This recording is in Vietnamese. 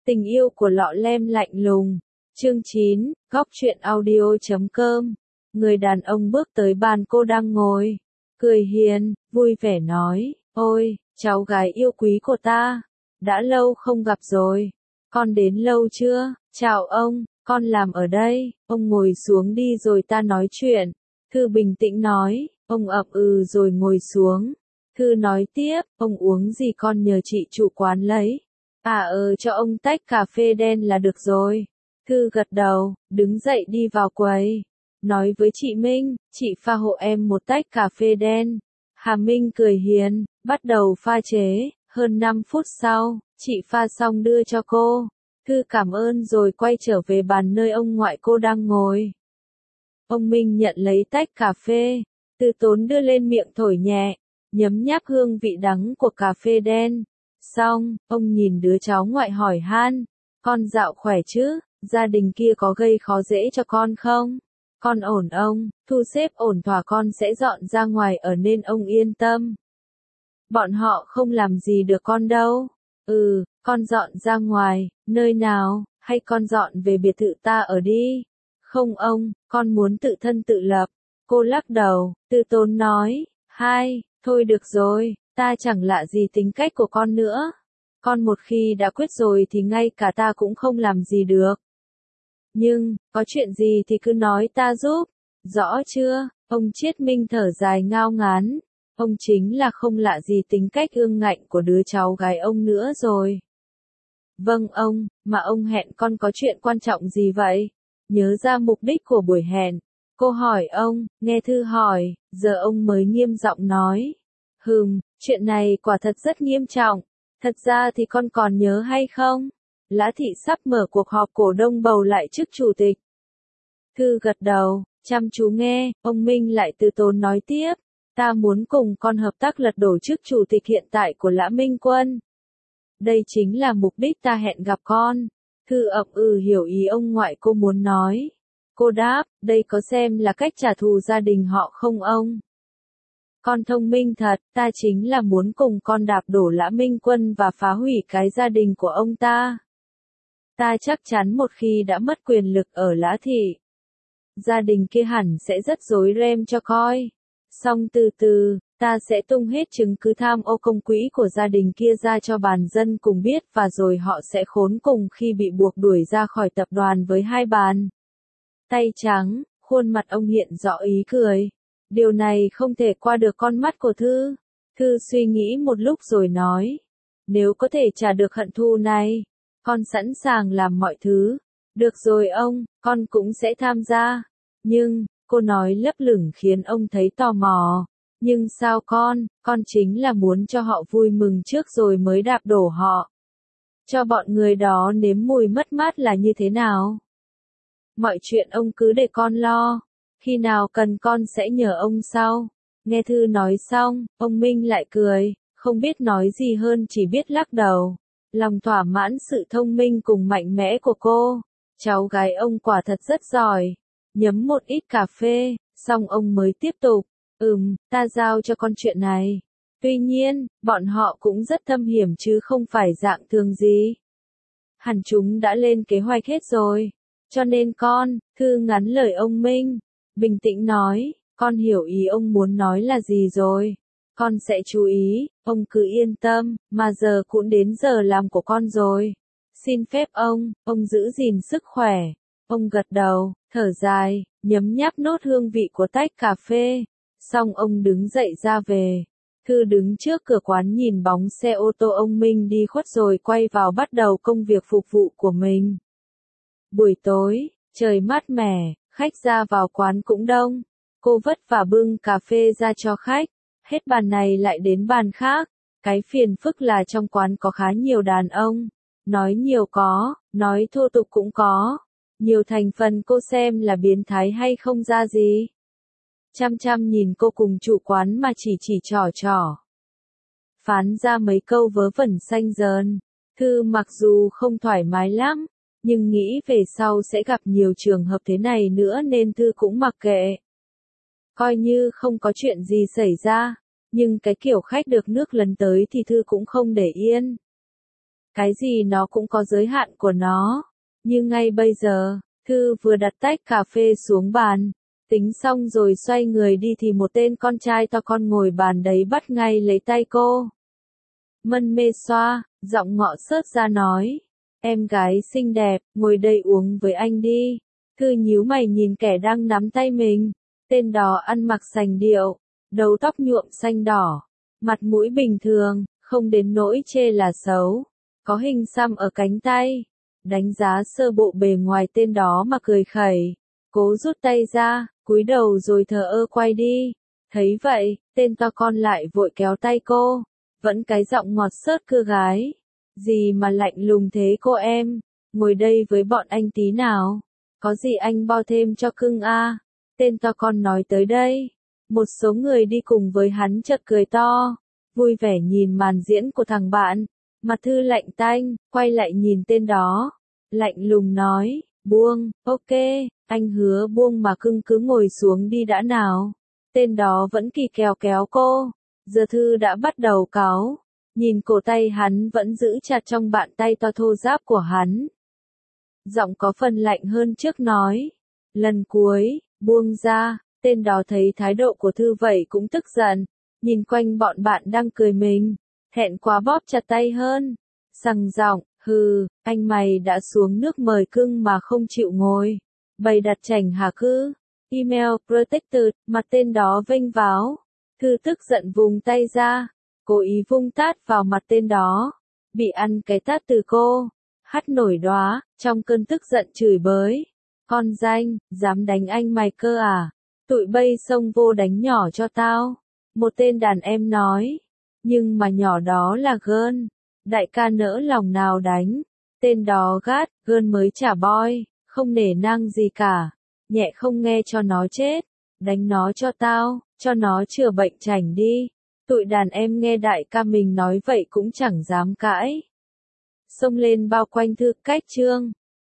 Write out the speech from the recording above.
Tình yêu của lọ lem lạnh lùng. Chương 9, góc truyện audio.com. Người đàn ông bước tới bàn cô đang ngồi. Cười hiền, vui vẻ nói, ôi, cháu gái yêu quý của ta. Đã lâu không gặp rồi. Con đến lâu chưa? Chào ông, con làm ở đây. Ông ngồi xuống đi rồi ta nói chuyện. Thư bình tĩnh nói, ông ậm ừ rồi ngồi xuống. Thư nói tiếp, ông uống gì con nhờ chị chủ quán lấy. Cho ông tách cà phê đen là được rồi. Thư gật đầu, đứng dậy đi vào quầy. Nói với chị Minh, chị pha hộ em một tách cà phê đen. Hà Minh cười hiền, bắt đầu pha chế. Hơn 5 phút sau, chị pha xong đưa cho cô. Thư cảm ơn rồi quay trở về bàn nơi ông ngoại cô đang ngồi. Ông Minh nhận lấy tách cà phê, từ tốn đưa lên miệng thổi nhẹ, nhấm nháp hương vị đắng của cà phê đen. Xong, ông nhìn đứa cháu ngoại hỏi han, con dạo khỏe chứ, gia đình kia có gây khó dễ cho con không? Con ổn ông, thu xếp ổn thỏa con sẽ dọn ra ngoài ở nên ông yên tâm. Bọn họ không làm gì được con đâu. Con dọn ra ngoài, nơi nào, hay con dọn về biệt thự ta ở đi? Không ông, con muốn tự thân tự lập. Cô lắc đầu, từ tốn nói, thôi được rồi, ta chẳng lạ gì tính cách của con nữa. Con một khi đã quyết rồi thì ngay cả ta cũng không làm gì được. Nhưng, có chuyện gì thì cứ nói ta giúp. Rõ chưa? Ông Triết Minh thở dài ngao ngán. Ông chính là không lạ gì tính cách ương ngạnh của đứa cháu gái ông nữa rồi. Vâng ông, mà ông hẹn con có chuyện quan trọng gì vậy? Nhớ ra mục đích của buổi hẹn. Cô hỏi ông, nghe Thư hỏi, giờ ông mới nghiêm giọng nói. Chuyện này quả thật rất nghiêm trọng. Thật ra thì con còn nhớ hay không? Lã Thị sắp mở cuộc họp cổ đông bầu lại chức chủ tịch. Thư gật đầu, chăm chú nghe, ông Minh lại từ tốn nói tiếp. Ta muốn cùng con hợp tác lật đổ chức chủ tịch hiện tại của Lã Minh Quân. Đây chính là mục đích ta hẹn gặp con. Thư ậm ừ hiểu ý ông ngoại cô muốn nói. Cô đáp, đây có xem là cách trả thù gia đình họ không ông? Con thông minh thật, ta chính là muốn cùng con đạp đổ Lã Minh Quân và phá hủy cái gia đình của ông ta. Ta chắc chắn một khi đã mất quyền lực ở Lã Thị, gia đình kia hẳn sẽ rất rối ren cho coi. Xong từ từ, ta sẽ tung hết chứng cứ tham ô công quỹ của gia đình kia ra cho bàn dân cùng biết và rồi họ sẽ khốn cùng khi bị buộc đuổi ra khỏi tập đoàn với hai bàn tay trắng. Khuôn mặt ông hiện rõ ý cười. Điều này không thể qua được con mắt của Thư. Thư suy nghĩ một lúc rồi nói. Nếu có thể trả được hận thù này, con sẵn sàng làm mọi thứ. Được rồi ông, con cũng sẽ tham gia. Nhưng, cô nói lấp lửng khiến ông thấy tò mò. Nhưng sao con chính là muốn cho họ vui mừng trước rồi mới đạp đổ họ. Cho bọn người đó nếm mùi mất mát là như thế nào? Mọi chuyện ông cứ để con lo. Khi nào cần con sẽ nhờ ông sau. Nghe Thư nói xong, ông Minh lại cười, không biết nói gì hơn chỉ biết lắc đầu. Lòng thỏa mãn sự thông minh cùng mạnh mẽ của cô. Cháu gái ông quả thật rất giỏi. Nhấm một ít cà phê, xong ông mới tiếp tục. Ta giao cho con chuyện này. Tuy nhiên, bọn họ cũng rất thâm hiểm chứ không phải dạng thường gì. Hẳn chúng đã lên kế hoạch hết rồi. Cho nên Thư ngắn lời ông Minh. Bình tĩnh nói, con hiểu ý ông muốn nói là gì rồi. Con sẽ chú ý, ông cứ yên tâm, mà giờ cũng đến giờ làm của con rồi. Xin phép ông giữ gìn sức khỏe. Ông gật đầu, thở dài, nhấm nháp nốt hương vị của tách cà phê. Xong ông đứng dậy ra về. Thư đứng trước cửa quán nhìn bóng xe ô tô ông Minh đi khuất rồi quay vào bắt đầu công việc phục vụ của mình. Buổi tối, trời mát mẻ, khách ra vào quán cũng đông. Cô vất vả bưng cà phê ra cho khách. Hết bàn này lại đến bàn khác. Cái phiền phức là trong quán có khá nhiều đàn ông. Nói nhiều có, nói thô tục cũng có. Nhiều thành phần cô xem là biến thái hay không ra gì. Chăm chăm nhìn cô cùng chủ quán mà chỉ trỏ. Phán ra mấy câu vớ vẩn xanh dờn. Thư mặc dù không thoải mái lắm, nhưng nghĩ về sau sẽ gặp nhiều trường hợp thế này nữa nên Thư cũng mặc kệ. Coi như không có chuyện gì xảy ra, nhưng cái kiểu khách được nước lấn tới thì Thư cũng không để yên. Cái gì nó cũng có giới hạn của nó. Như ngay bây giờ, Thư vừa đặt tách cà phê xuống bàn, tính xong rồi xoay người đi thì một tên con trai to con ngồi bàn đấy bắt ngay lấy tay cô. Mân mê xoa, giọng ngọ xớt ra nói. Em gái xinh đẹp, ngồi đây uống với anh đi. Thư nhíu mày nhìn kẻ đang nắm tay mình. Tên đó ăn mặc sành điệu, đầu tóc nhuộm xanh đỏ, mặt mũi bình thường, không đến nỗi chê là xấu. Có hình xăm ở cánh tay. Đánh giá sơ bộ bề ngoài tên đó mà cười khẩy. Cố rút tay ra, cúi đầu rồi thờ ơ quay đi. Thấy vậy, tên to con lại vội kéo tay cô. Vẫn cái giọng ngọt xớt cưa gái. Gì mà lạnh lùng thế cô em, ngồi đây với bọn anh tí nào. Có gì anh bao thêm cho cưng a. Tên to con nói tới đây. Một số người đi cùng với hắn chợt cười to. Vui vẻ nhìn màn diễn của thằng bạn. Mặt Thư lạnh tanh, quay lại nhìn tên đó. Lạnh lùng nói, buông, ok, anh hứa buông mà cưng cứ ngồi xuống đi đã nào. Tên đó vẫn kỳ kèo kéo cô. Giờ Thư đã bắt đầu cáu. Nhìn cổ tay hắn vẫn giữ chặt trong bàn tay to thô ráp của hắn. Giọng có phần lạnh hơn trước nói. Lần cuối, buông ra, tên đó thấy thái độ của Thư vậy cũng tức giận. Nhìn quanh bọn bạn đang cười mình. Hẹn quá bóp chặt tay hơn. Sằng giọng, hừ, anh mày đã xuống nước mời cưng mà không chịu ngồi. Bày đặt chảnh hả cứ. Email protected, mặt tên đó vênh váo. Thư tức giận vùng tay ra. Cố ý vung tát vào mặt tên đó. Bị ăn cái tát từ cô. Hắt nổi đóa, trong cơn tức giận chửi bới. Con danh, dám đánh anh mày cơ à? Tụi bay xông vô đánh nhỏ cho tao. Một tên đàn em nói. Nhưng mà nhỏ đó là Gơn. Đại ca nỡ lòng nào đánh. Tên đó gắt, Gơn mới trả boy. Không nể nang gì cả. Nhẹ không nghe cho nó chết. Đánh nó cho tao, cho nó chữa bệnh chảnh đi. Tụi đàn em nghe đại ca mình nói vậy cũng chẳng dám cãi. Xông lên bao quanh Thư cách chương.